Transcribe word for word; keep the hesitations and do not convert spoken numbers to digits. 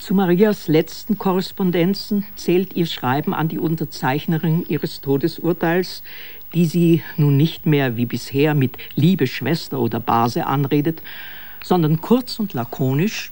Zu Marias letzten Korrespondenzen zählt ihr Schreiben an die Unterzeichnerin ihres Todesurteils, die sie nun nicht mehr wie bisher mit Liebe Schwester oder Base anredet, sondern kurz und lakonisch